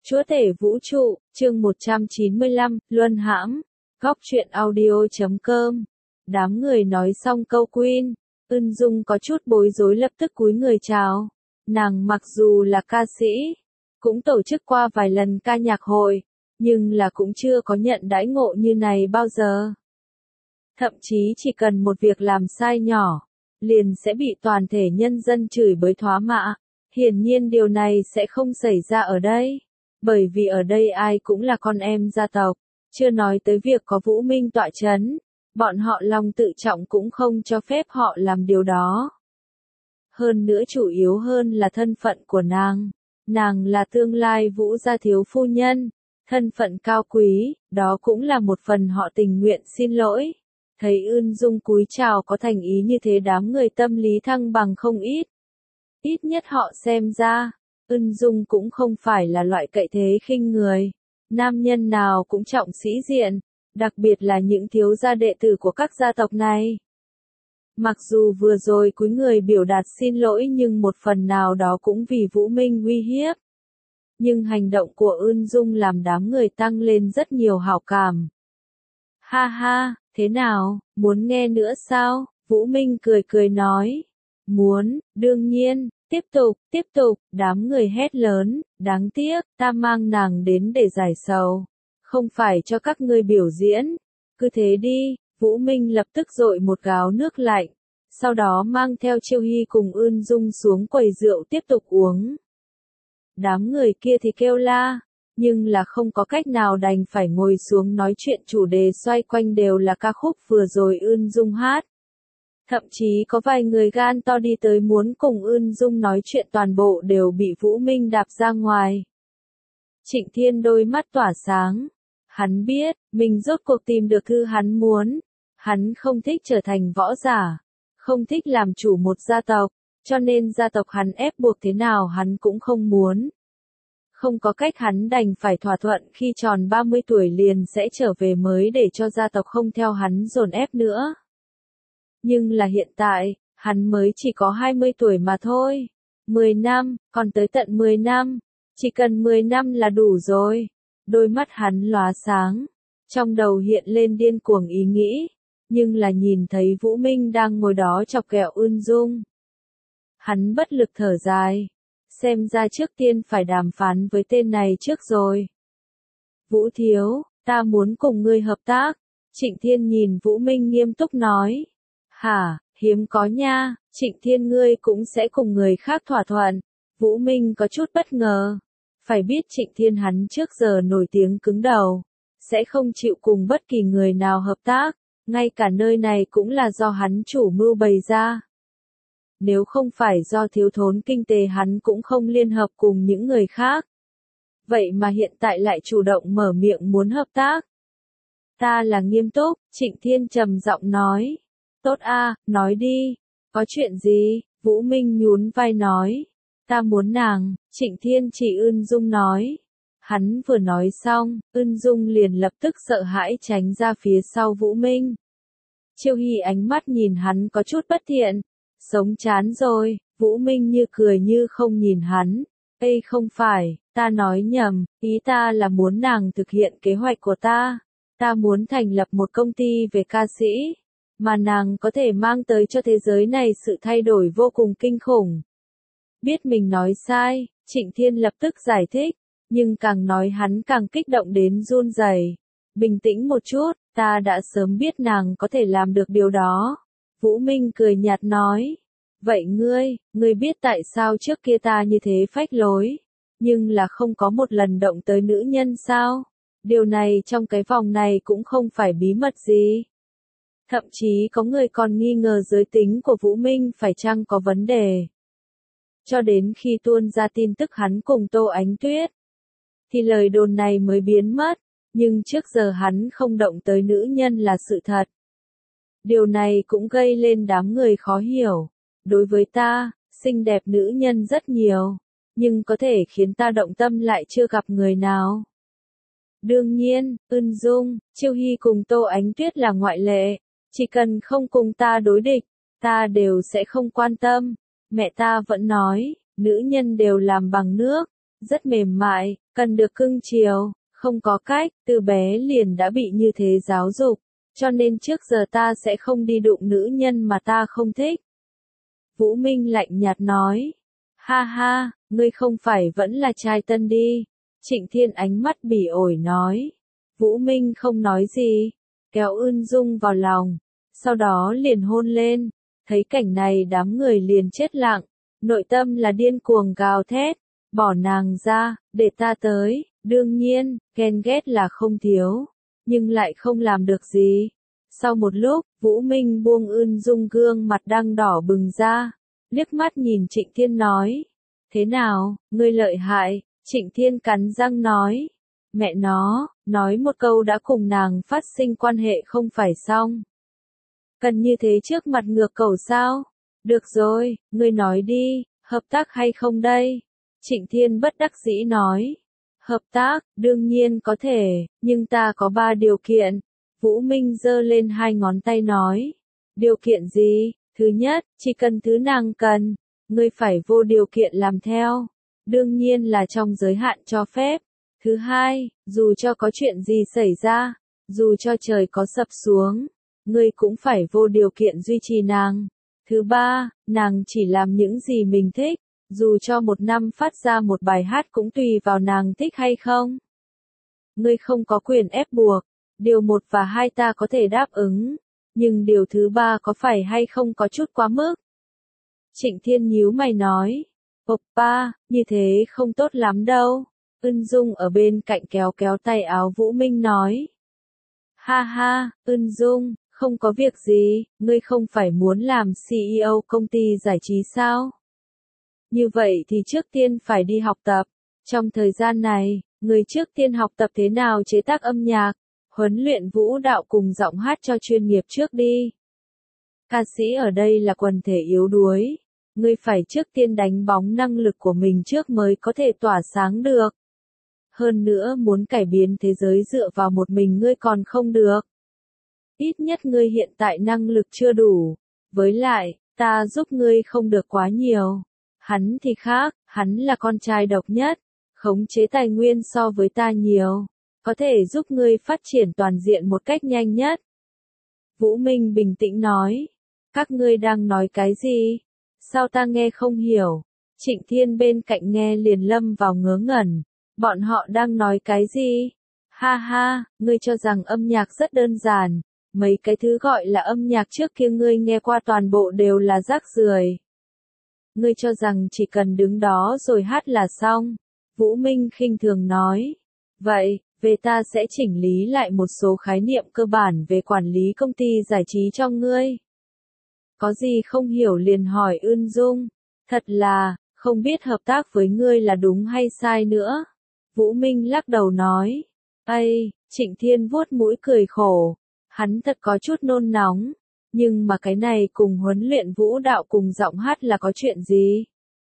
Chúa tể vũ trụ, chương 195, Luân hãm, góc truyện audio.com. Đám người nói xong câu Queen, Ưn Dung có chút bối rối lập tức cúi người chào. Nàng mặc dù là ca sĩ, cũng tổ chức qua vài lần ca nhạc hội, nhưng là cũng chưa có nhận đãi ngộ như này bao giờ. Thậm chí chỉ cần một việc làm sai nhỏ, liền sẽ bị toàn thể nhân dân chửi bới thoá mạ. Hiển nhiên điều này sẽ không xảy ra ở đây, bởi vì ở đây ai cũng là con em gia tộc, chưa nói tới việc có Vũ Minh tọa chấn, bọn họ lòng tự trọng cũng không cho phép họ làm điều đó. Hơn nữa chủ yếu hơn là thân phận của nàng là tương lai Vũ gia thiếu phu nhân, thân phận cao quý, đó cũng là một phần họ tình nguyện xin lỗi. Thấy Ưn Dung cúi chào có thành ý như thế, đám người tâm lý thăng bằng không ít. Ít nhất họ xem ra, Ưn Dung cũng không phải là loại cậy thế khinh người. Nam nhân nào cũng trọng sĩ diện, đặc biệt là những thiếu gia đệ tử của các gia tộc này. Mặc dù vừa rồi cúi người biểu đạt xin lỗi nhưng một phần nào đó cũng vì Vũ Minh uy hiếp. Nhưng hành động của Ưn Dung làm đám người tăng lên rất nhiều hảo cảm. Ha ha, thế nào, muốn nghe nữa sao? Vũ Minh cười cười nói. Muốn, đương nhiên, tiếp tục, đám người hét lớn, đáng tiếc, ta mang nàng đến để giải sầu, không phải cho các ngươi biểu diễn, cứ thế đi. Vũ Minh lập tức dội một gáo nước lạnh, sau đó mang theo Chiêu Hy cùng Ưn Dung xuống quầy rượu tiếp tục uống. Đám người kia thì kêu la, nhưng là không có cách nào đành phải ngồi xuống nói chuyện, chủ đề xoay quanh đều là ca khúc vừa rồi Ưn Dung hát. Thậm chí có vài người gan to đi tới muốn cùng Ưn Dung nói chuyện, toàn bộ đều bị Vũ Minh đạp ra ngoài. Trịnh Thiên đôi mắt tỏa sáng. Hắn biết, mình rốt cuộc tìm được thứ hắn muốn. Hắn không thích trở thành võ giả, không thích làm chủ một gia tộc, cho nên gia tộc hắn ép buộc thế nào hắn cũng không muốn. Không có cách, hắn đành phải thỏa thuận khi tròn 30 tuổi liền sẽ trở về mới để cho gia tộc không theo hắn dồn ép nữa. Nhưng là hiện tại, hắn mới chỉ có 20 tuổi mà thôi. 10 năm, còn tới tận 10 năm. Chỉ cần 10 năm là đủ rồi. Đôi mắt hắn lóa sáng. Trong đầu hiện lên điên cuồng ý nghĩ. Nhưng là nhìn thấy Vũ Minh đang ngồi đó chọc ghẹo Ưn Dung. Hắn bất lực thở dài. Xem ra trước tiên phải đàm phán với tên này trước rồi. Vũ thiếu, ta muốn cùng ngươi hợp tác. Trịnh Thiên nhìn Vũ Minh nghiêm túc nói. Hả, hiếm có nha, Trịnh Thiên ngươi cũng sẽ cùng người khác thỏa thuận. Vũ Minh có chút bất ngờ. Phải biết Trịnh Thiên hắn trước giờ nổi tiếng cứng đầu, sẽ không chịu cùng bất kỳ người nào hợp tác, ngay cả nơi này cũng là do hắn chủ mưu bày ra. Nếu không phải do thiếu thốn kinh tế hắn cũng không liên hợp cùng những người khác. Vậy mà hiện tại lại chủ động mở miệng muốn hợp tác. Ta là nghiêm túc, Trịnh Thiên trầm giọng nói. Tốt a, nói đi, có chuyện gì? Vũ Minh nhún vai nói. Ta muốn nàng. Trịnh Thiên chỉ Ưn Dung nói. Hắn vừa nói xong, Ưn Dung liền lập tức sợ hãi tránh ra phía sau Vũ Minh. Chiêu Hy ánh mắt nhìn hắn có chút bất thiện. Sống chán rồi. Vũ Minh như cười như không nhìn hắn. Ê không phải, ta nói nhầm, ý ta là muốn nàng thực hiện kế hoạch của ta. Ta muốn thành lập một công ty về ca sĩ, mà nàng có thể mang tới cho thế giới này sự thay đổi vô cùng kinh khủng. Biết mình nói sai, Trịnh Thiên lập tức giải thích, nhưng càng nói hắn càng kích động đến run rẩy. Bình tĩnh một chút, ta đã sớm biết nàng có thể làm được điều đó. Vũ Minh cười nhạt nói, vậy ngươi biết tại sao trước kia ta như thế phách lối, nhưng là không có một lần động tới nữ nhân sao? Điều này trong cái vòng này cũng không phải bí mật gì. Thậm chí có người còn nghi ngờ giới tính của Vũ Minh phải chăng có vấn đề. Cho đến khi tuôn ra tin tức hắn cùng Tô Ánh Tuyết, thì lời đồn này mới biến mất, nhưng trước giờ hắn không động tới nữ nhân là sự thật. Điều này cũng gây lên đám người khó hiểu. Đối với ta, xinh đẹp nữ nhân rất nhiều, nhưng có thể khiến ta động tâm lại chưa gặp người nào. Đương nhiên, Ưn Dung, Chiêu Hy cùng Tô Ánh Tuyết là ngoại lệ. Chỉ cần không cùng ta đối địch, ta đều sẽ không quan tâm. Mẹ ta vẫn nói, nữ nhân đều làm bằng nước, rất mềm mại, cần được cưng chiều, không có cách, từ bé liền đã bị như thế giáo dục, cho nên trước giờ ta sẽ không đi đụng nữ nhân mà ta không thích. Vũ Minh lạnh nhạt nói, ha ha, ngươi không phải vẫn là trai tân đi. Trịnh Thiên ánh mắt bỉ ổi nói. Vũ Minh không nói gì, kéo Ưn Dung vào lòng, sau đó liền hôn lên. Thấy cảnh này đám người liền chết lặng, nội tâm là điên cuồng gào thét, bỏ nàng ra, để ta tới. Đương nhiên, ghen ghét là không thiếu, nhưng lại không làm được gì. Sau một lúc, Vũ Minh buông Ưn Dung gương mặt đang đỏ bừng ra, liếc mắt nhìn Trịnh Thiên nói, thế nào, ngươi lợi hại. Trịnh Thiên cắn răng nói, mẹ nó, nói một câu đã cùng nàng phát sinh quan hệ không phải xong. Cần như thế trước mặt ngược cầu sao? Được rồi, ngươi nói đi, hợp tác hay không đây? Trịnh Thiên bất đắc dĩ nói, hợp tác, đương nhiên có thể, nhưng ta có 3 điều kiện. Vũ Minh giơ lên 2 ngón tay nói, điều kiện gì? Thứ nhất, chỉ cần thứ nàng cần, ngươi phải vô điều kiện làm theo. Đương nhiên là trong giới hạn cho phép. Thứ hai, dù cho có chuyện gì xảy ra, dù cho trời có sập xuống, ngươi cũng phải vô điều kiện duy trì nàng. Thứ ba, nàng chỉ làm những gì mình thích, dù cho một năm phát ra một bài hát cũng tùy vào nàng thích hay không. Ngươi không có quyền ép buộc, điều 1 và 2 ta có thể đáp ứng, nhưng điều thứ 3 có phải hay không có chút quá mức? Trịnh Thiên nhíu mày nói. Oppa, như thế không tốt lắm đâu. Ưn Dung ở bên cạnh kéo kéo tay áo Vũ Minh nói. Ha ha, Ưn Dung, không có việc gì, ngươi không phải muốn làm CEO công ty giải trí sao? Như vậy thì trước tiên phải đi học tập. Trong thời gian này, ngươi trước tiên học tập thế nào chế tác âm nhạc, huấn luyện vũ đạo cùng giọng hát cho chuyên nghiệp trước đi. Ca sĩ ở đây là quần thể yếu đuối. Ngươi phải trước tiên đánh bóng năng lực của mình trước mới có thể tỏa sáng được. Hơn nữa muốn cải biến thế giới dựa vào một mình ngươi còn không được. Ít nhất ngươi hiện tại năng lực chưa đủ. Với lại, ta giúp ngươi không được quá nhiều. Hắn thì khác, hắn là con trai độc nhất, khống chế tài nguyên so với ta nhiều. Có thể giúp ngươi phát triển toàn diện một cách nhanh nhất. Vũ Minh bình tĩnh nói. Các ngươi đang nói cái gì? Sao ta nghe không hiểu? Trịnh Thiên bên cạnh nghe liền lâm vào ngớ ngẩn. Bọn họ đang nói cái gì? Ha ha, ngươi cho rằng âm nhạc rất đơn giản. Mấy cái thứ gọi là âm nhạc trước kia ngươi nghe qua toàn bộ đều là rác rưởi. Ngươi cho rằng chỉ cần đứng đó rồi hát là xong. Vũ Minh khinh thường nói. Vậy, về ta sẽ chỉnh lý lại một số khái niệm cơ bản về quản lý công ty giải trí cho ngươi. Có gì không hiểu liền hỏi Ưn Dung. Thật là, không biết hợp tác với ngươi là đúng hay sai nữa. Vũ Minh lắc đầu nói. Ây, Trịnh Thiên vuốt mũi cười khổ. Hắn thật có chút nôn nóng. Nhưng mà cái này cùng huấn luyện vũ đạo cùng giọng hát là có chuyện gì?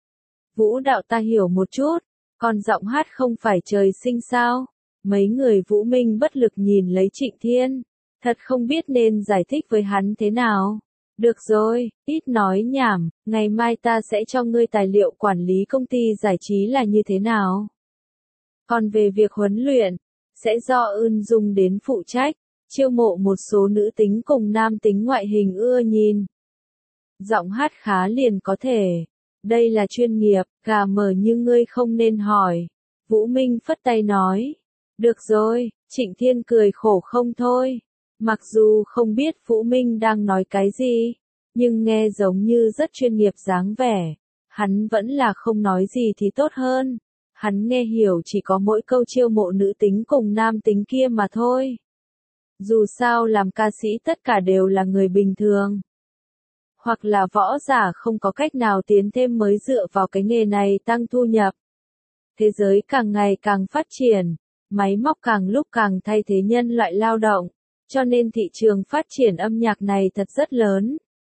Vũ đạo ta hiểu một chút, còn giọng hát không phải trời sinh sao? Mấy người Vũ Minh bất lực nhìn lấy Trịnh Thiên. Thật không biết nên giải thích với hắn thế nào. Được rồi, ít nói nhảm, ngày mai ta sẽ cho ngươi tài liệu quản lý công ty giải trí là như thế nào. Còn về việc huấn luyện, sẽ do Ưn Dung đến phụ trách, chiêu mộ một số nữ tính cùng nam tính ngoại hình ưa nhìn. Giọng hát khá liền có thể. Đây là chuyên nghiệp, gà mờ như ngươi không nên hỏi. Vũ Minh phất tay nói. Được rồi, Trịnh Thiên cười khổ không thôi. Mặc dù không biết Vũ Minh đang nói cái gì, nhưng nghe giống như rất chuyên nghiệp dáng vẻ. Hắn vẫn là không nói gì thì tốt hơn. Hắn nghe hiểu chỉ có mỗi câu chiêu mộ nữ tính cùng nam tính kia mà thôi. Dù sao làm ca sĩ tất cả đều là người bình thường. Hoặc là võ giả không có cách nào tiến thêm mới dựa vào cái nghề này tăng thu nhập. Thế giới càng ngày càng phát triển, máy móc càng lúc càng thay thế nhân loại lao động, cho nên thị trường phát triển âm nhạc này thật rất lớn.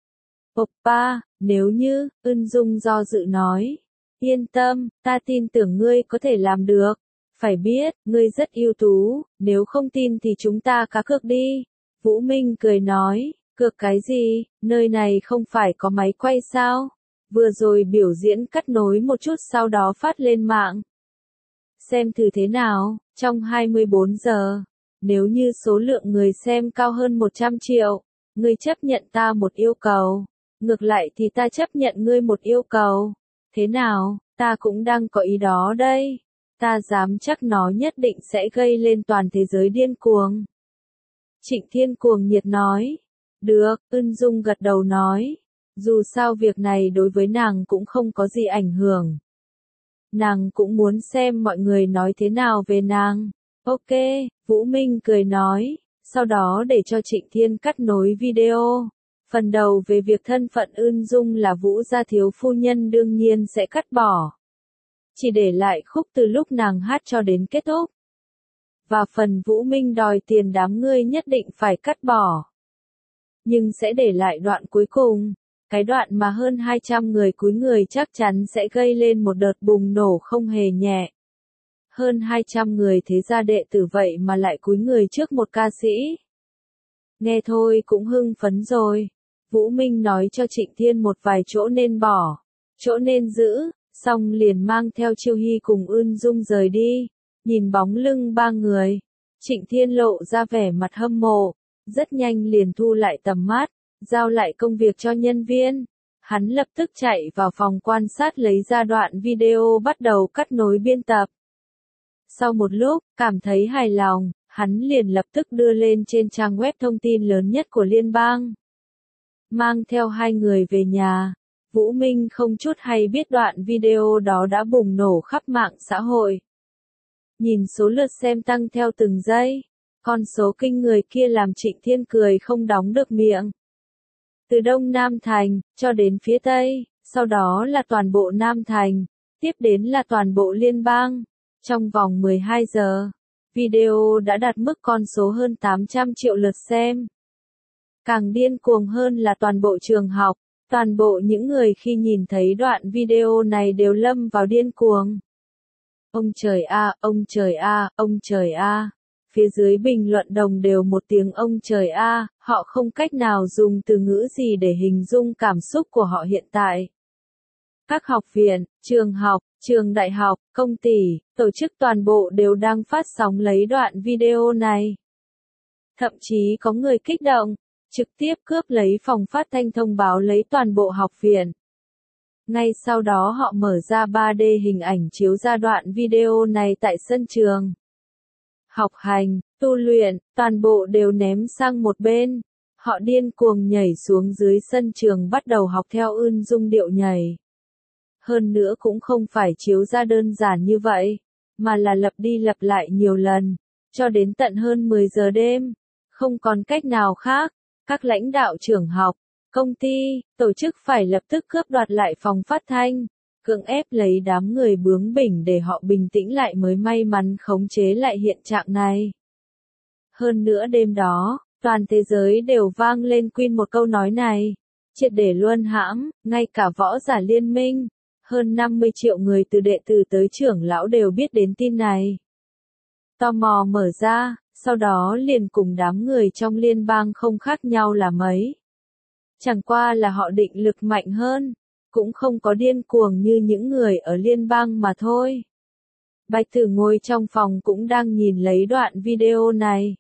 Oppa, nếu như, Ưn Dung do dự nói, yên tâm, ta tin tưởng ngươi có thể làm được. Phải biết, ngươi rất ưu tú, nếu không tin thì chúng ta cá cược đi. Vũ Minh cười nói, cược cái gì, nơi này không phải có máy quay sao? Vừa rồi biểu diễn cắt nối một chút sau đó phát lên mạng. Xem thử thế nào, trong 24 giờ, nếu như số lượng người xem cao hơn 100 triệu, ngươi chấp nhận ta một yêu cầu. Ngược lại thì ta chấp nhận ngươi một yêu cầu. Thế nào, ta cũng đang có ý đó đây. Ta dám chắc nó nhất định sẽ gây lên toàn thế giới điên cuồng. Trịnh Thiên cuồng nhiệt nói. Được, Ưn Dung gật đầu nói. Dù sao việc này đối với nàng cũng không có gì ảnh hưởng. Nàng cũng muốn xem mọi người nói thế nào về nàng. Ok, Vũ Minh cười nói, sau đó để cho Trịnh Thiên cắt nối video. Phần đầu về việc thân phận Ưn Dung là Vũ gia thiếu phu nhân đương nhiên sẽ cắt bỏ. Chỉ để lại khúc từ lúc nàng hát cho đến kết thúc. Và phần Vũ Minh đòi tiền đám ngươi nhất định phải cắt bỏ. Nhưng sẽ để lại đoạn cuối cùng. Cái đoạn mà hơn 200 người cúi người chắc chắn sẽ gây lên một đợt bùng nổ không hề nhẹ. Hơn 200 người thế gia đệ tử vậy mà lại cúi người trước một ca sĩ. Nghe thôi cũng hưng phấn rồi. Vũ Minh nói cho Trịnh Thiên một vài chỗ nên bỏ, chỗ nên giữ, xong liền mang theo Chiêu Hy cùng Ưn Dung rời đi. Nhìn bóng lưng ba người, Trịnh Thiên lộ ra vẻ mặt hâm mộ, rất nhanh liền thu lại tầm mắt, giao lại công việc cho nhân viên. Hắn lập tức chạy vào phòng quan sát lấy ra đoạn video bắt đầu cắt nối biên tập. Sau một lúc, cảm thấy hài lòng, hắn liền lập tức đưa lên trên trang web thông tin lớn nhất của liên bang. Mang theo hai người về nhà, Vũ Minh không chút hay biết đoạn video đó đã bùng nổ khắp mạng xã hội. Nhìn số lượt xem tăng theo từng giây, con số kinh người kia làm Trịnh Thiên cười không đóng được miệng. Từ Đông Nam Thành, cho đến phía Tây, sau đó là toàn bộ Nam Thành, tiếp đến là toàn bộ liên bang. Trong vòng 12 giờ, video đã đạt mức con số hơn 800 triệu lượt xem. Càng điên cuồng hơn là toàn bộ trường học, toàn bộ những người khi nhìn thấy đoạn video này đều lâm vào điên cuồng. Ông trời a, ông trời a, ông trời a. Phía dưới bình luận đồng đều một tiếng ông trời a, họ không cách nào dùng từ ngữ gì để hình dung cảm xúc của họ hiện tại. Các học viện, trường học, trường đại học, công ty, tổ chức toàn bộ đều đang phát sóng lấy đoạn video này. Thậm chí có người kích động, trực tiếp cướp lấy phòng phát thanh thông báo lấy toàn bộ học viện. Ngay sau đó họ mở ra 3D hình ảnh chiếu ra đoạn video này tại sân trường. Học hành, tu luyện, toàn bộ đều ném sang một bên. Họ điên cuồng nhảy xuống dưới sân trường bắt đầu học theo Ưn Dung điệu nhảy. Hơn nữa cũng không phải chiếu ra đơn giản như vậy, mà là lặp đi lặp lại nhiều lần, cho đến tận hơn 10 giờ đêm. Không còn cách nào khác, các lãnh đạo trường học, công ty, tổ chức phải lập tức cướp đoạt lại phòng phát thanh, cưỡng ép lấy đám người bướng bỉnh để họ bình tĩnh lại mới may mắn khống chế lại hiện trạng này. Hơn nữa đêm đó, toàn thế giới đều vang lên Queen một câu nói này, triệt để luân hãm, ngay cả võ giả liên minh, hơn 50 triệu người từ đệ tử tới trưởng lão đều biết đến tin này. Tò mò mở ra, sau đó liền cùng đám người trong liên bang không khác nhau là mấy. Chẳng qua là họ định lực mạnh hơn, cũng không có điên cuồng như những người ở liên bang mà thôi. Bạch Tử ngồi trong phòng cũng đang nhìn lấy đoạn video này.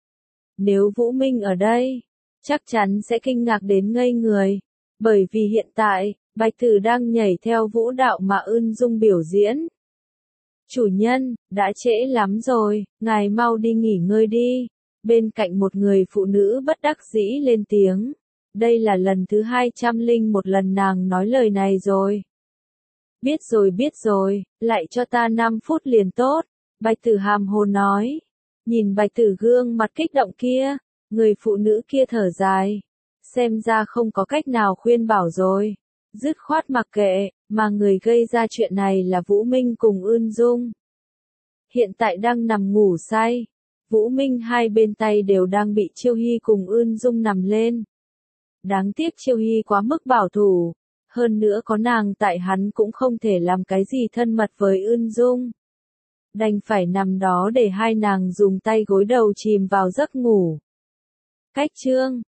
Nếu Vũ Minh ở đây, chắc chắn sẽ kinh ngạc đến ngây người, bởi vì hiện tại, Bạch Tử đang nhảy theo vũ đạo mà Ưn Dung biểu diễn. Chủ nhân, đã trễ lắm rồi, ngài mau đi nghỉ ngơi đi. Bên cạnh một người phụ nữ bất đắc dĩ lên tiếng. Đây là lần thứ 201 lần nàng nói lời này rồi. Biết rồi, lại cho ta 5 phút liền tốt. Bạch Tử hàm hồ nói. Nhìn Bạch Tử gương mặt kích động kia, người phụ nữ kia thở dài. Xem ra không có cách nào khuyên bảo rồi. Dứt khoát mặc kệ, mà người gây ra chuyện này là Vũ Minh cùng Ưn Dung. Hiện tại đang nằm ngủ say. Vũ Minh hai bên tay đều đang bị Chiêu Hy cùng Ưn Dung nằm lên. Đáng tiếc Chiêu Hy quá mức bảo thủ. Hơn nữa có nàng tại hắn cũng không thể làm cái gì thân mật với Ưn Dung. Đành phải nằm đó để hai nàng dùng tay gối đầu chìm vào giấc ngủ. Cách chương